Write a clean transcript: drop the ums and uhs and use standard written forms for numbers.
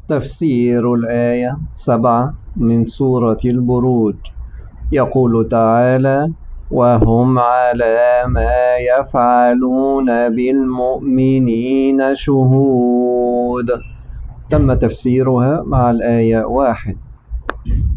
تفسير الآية 7 من سورة البروج. يقول تعالى: وهم على ما يفعلون بالمؤمنين شهود. تم تفسيرها مع الآية 1.